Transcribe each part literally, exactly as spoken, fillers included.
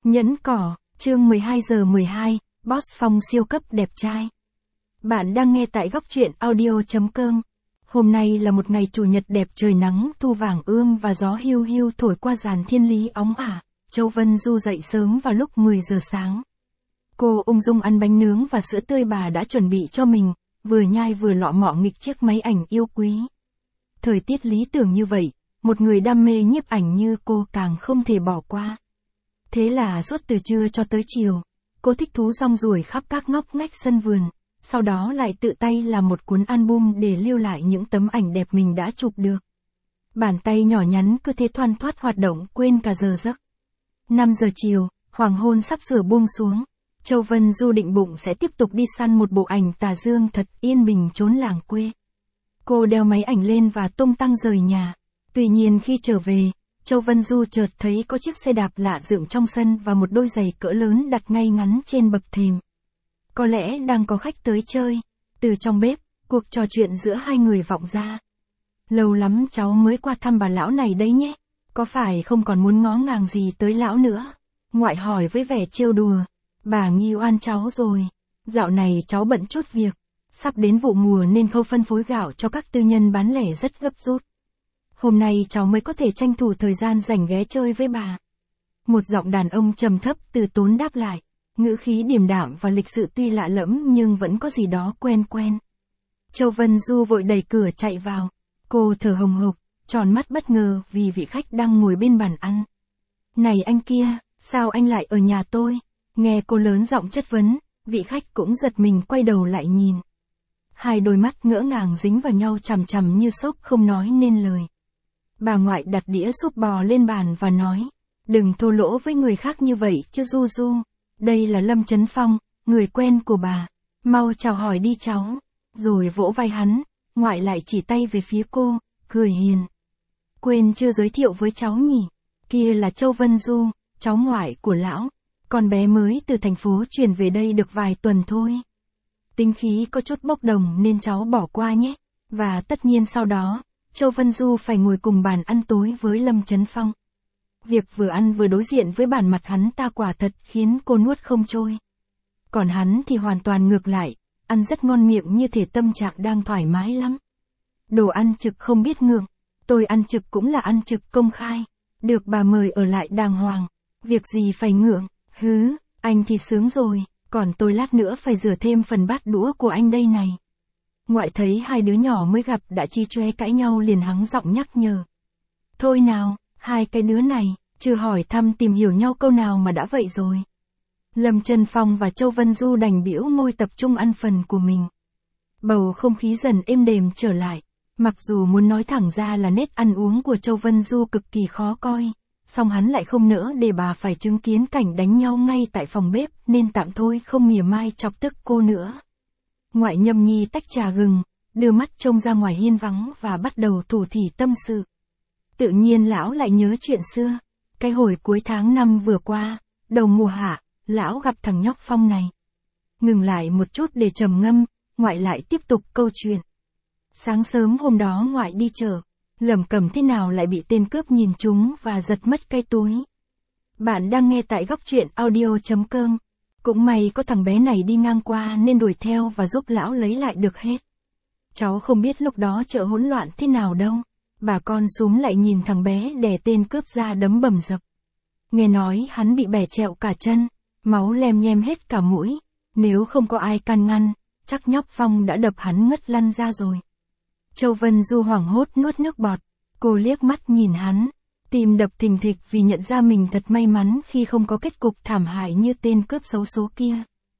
Nhẫn cỏ, chương mười hai giờ mười hai, Boss Phong siêu cấp đẹp trai. Bạn đang nghe tại góc truyện audio chấm com. Hôm nay là một ngày chủ nhật đẹp, trời nắng thu vàng ươm và gió hiu hiu thổi qua dàn thiên lý óng ả. Châu Vân Du dậy sớm vào lúc mười giờ sáng. Cô ung dung ăn bánh nướng và sữa tươi bà đã chuẩn bị cho mình, vừa nhai vừa lọ mọ nghịch chiếc máy ảnh yêu quý. Thời tiết lý tưởng như vậy, một người đam mê nhiếp ảnh như cô càng không thể bỏ qua. Thế là suốt từ trưa cho tới chiều, cô thích thú rong ruổi khắp các ngóc ngách sân vườn, sau đó lại tự tay làm một cuốn album để lưu lại những tấm ảnh đẹp mình đã chụp được. Bàn tay nhỏ nhắn cứ thế thoăn thoắt hoạt động quên cả giờ giấc. năm giờ chiều, hoàng hôn sắp sửa buông xuống, Châu Vân Du định bụng sẽ tiếp tục đi săn một bộ ảnh tà dương thật yên bình chốn làng quê. Cô đeo máy ảnh lên và tung tăng rời nhà. Tuy nhiên khi trở về, Châu Vân Du chợt thấy có chiếc xe đạp lạ dựng trong sân và một đôi giày cỡ lớn đặt ngay ngắn trên bậc thềm. Có lẽ đang có khách tới chơi. Từ trong bếp, cuộc trò chuyện giữa hai người vọng ra. Lâu lắm cháu mới qua thăm bà lão này đấy nhé. Có phải không còn muốn ngó ngàng gì tới lão nữa? Ngoại hỏi với vẻ trêu đùa. Bà nghi oan cháu rồi. Dạo này cháu bận chút việc. Sắp đến vụ mùa nên khâu phân phối gạo cho các tư nhân bán lẻ rất gấp rút. Hôm nay cháu mới có thể tranh thủ thời gian rảnh ghé chơi với bà. Một giọng đàn ông trầm thấp từ tốn đáp lại. Ngữ khí điềm đạm và lịch sự tuy lạ lẫm nhưng vẫn có gì đó quen quen. Châu Vân Du vội đẩy cửa chạy vào. Cô thở hồng hộc, tròn mắt bất ngờ vì vị khách đang ngồi bên bàn ăn. Này anh kia, sao anh lại ở nhà tôi? Nghe cô lớn giọng chất vấn, vị khách cũng giật mình quay đầu lại nhìn. Hai đôi mắt ngỡ ngàng dính vào nhau chằm chằm như sốc không nói nên lời. Bà ngoại đặt đĩa súp bò lên bàn và nói, đừng thô lỗ với người khác như vậy chứ Du Du. Đây là Lâm Chấn Phong, người quen của bà. Mau chào hỏi đi cháu. Rồi vỗ vai hắn, ngoại lại chỉ tay về phía cô, cười hiền. Quên chưa giới thiệu với cháu nhỉ? Kia là Châu Vân Du, cháu ngoại của lão. Con bé mới từ thành phố chuyển về đây được vài tuần thôi. Tính khí có chút bốc đồng nên cháu bỏ qua nhé. Và tất nhiên sau đó, Châu Vân Du phải ngồi cùng bàn ăn tối với Lâm Chấn Phong. Việc vừa ăn vừa đối diện với bản mặt hắn ta quả thật khiến cô nuốt không trôi. Còn hắn thì hoàn toàn ngược lại, ăn rất ngon miệng như thể tâm trạng đang thoải mái lắm. Đồ ăn trực không biết ngượng, tôi ăn trực cũng là ăn trực công khai, được bà mời ở lại đàng hoàng, việc gì phải ngượng, hứ, anh thì sướng rồi, còn tôi lát nữa phải rửa thêm phần bát đũa của anh đây này. Ngoại thấy hai đứa nhỏ mới gặp đã chi chóe cãi nhau liền hắng giọng nhắc nhở. Thôi nào, hai cái đứa này, chưa hỏi thăm tìm hiểu nhau câu nào mà đã vậy rồi. Lâm Chấn Phong và Châu Vân Du đành bĩu môi tập trung ăn phần của mình. Bầu không khí dần êm đềm trở lại, mặc dù muốn nói thẳng ra là nét ăn uống của Châu Vân Du cực kỳ khó coi, song hắn lại không nỡ để bà phải chứng kiến cảnh đánh nhau ngay tại phòng bếp nên tạm thôi không mỉa mai chọc tức cô nữa. Ngoại nhâm nhi tách trà gừng, đưa mắt trông ra ngoài hiên vắng và bắt đầu thủ thỉ tâm sự. Tự nhiên lão lại nhớ chuyện xưa, cái hồi cuối tháng năm vừa qua, đầu mùa hạ, lão gặp thằng nhóc Phong này. Ngừng lại một chút để trầm ngâm, ngoại lại tiếp tục câu chuyện. Sáng sớm hôm đó ngoại đi chợ, lẩm cẩm thế nào lại bị tên cướp nhìn trúng và giật mất cái túi. Bạn đang nghe tại góc truyện audio chấm com. Cũng may có thằng bé này đi ngang qua nên đuổi theo và giúp lão lấy lại được hết. Cháu không biết lúc đó chợ hỗn loạn thế nào đâu. Bà con xúm lại nhìn thằng bé đè tên cướp ra đấm bầm dập. Nghe nói hắn bị bẻ trẹo cả chân, máu lem nhem hết cả mũi. Nếu không có ai can ngăn, chắc nhóc Phong đã đập hắn ngất lăn ra rồi. Châu Vân Du hoảng hốt nuốt nước bọt. Cô liếc mắt nhìn hắn, tim đập thình thịch vì nhận ra mình thật may mắn khi không có kết cục thảm hại như tên cướp xấu số kia.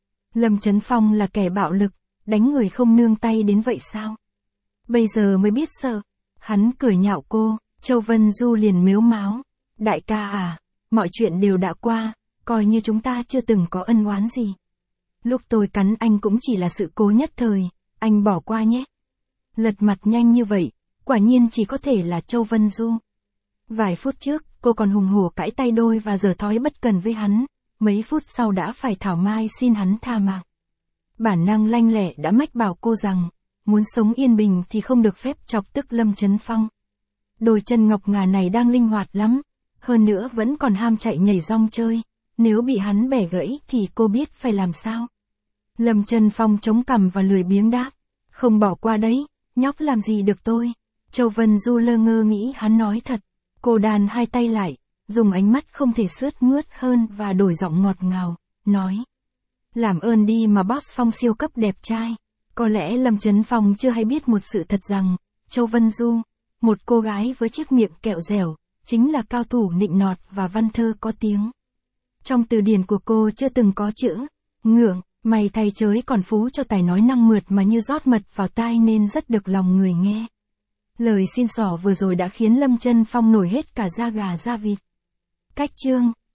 Lâm Chấn Phong là kẻ bạo lực, đánh người không nương tay đến vậy sao? Bây giờ mới biết sợ. Hắn cười nhạo cô, Châu Vân Du liền mếu máo. Đại ca à, mọi chuyện đều đã qua, coi như chúng ta chưa từng có ân oán gì. Lúc tôi cắn anh cũng chỉ là sự cố nhất thời, anh bỏ qua nhé. Lật mặt nhanh như vậy, quả nhiên chỉ có thể là Châu Vân Du. Vài phút trước, cô còn hùng hổ cãi tay đôi và giở thói bất cần với hắn, mấy phút sau đã phải thảo mai xin hắn tha mạng. Bản năng lanh lẹ đã mách bảo cô rằng, muốn sống yên bình thì không được phép chọc tức Lâm Chấn Phong. Đôi chân ngọc ngà này đang linh hoạt lắm, hơn nữa vẫn còn ham chạy nhảy rong chơi, Nếu bị hắn bẻ gãy thì cô biết phải làm sao? Lâm Trân Phong chống cằm và lười biếng đáp. Không bỏ qua đấy, nhóc làm gì được tôi. Châu Vân Du lơ ngơ nghĩ hắn nói thật. Cô đàn hai tay lại, dùng ánh mắt không thể sướt mướt hơn và đổi giọng ngọt ngào, nói. Làm ơn đi mà boss Phong siêu cấp đẹp trai. Có lẽ Lâm Trấn Phong chưa hay biết một sự thật rằng, Châu Vân Du, một cô gái với chiếc miệng kẹo dẻo, chính là cao thủ nịnh nọt và văn thơ có tiếng. Trong từ điển của cô chưa từng có chữ ngượng, mày thầy chới còn phú cho tài nói năng mượt mà như rót mật vào tai nên rất được lòng người nghe. Lời xin xỏ vừa rồi đã khiến Lâm Trân Phong nổi hết cả da gà da vịt. Cách chương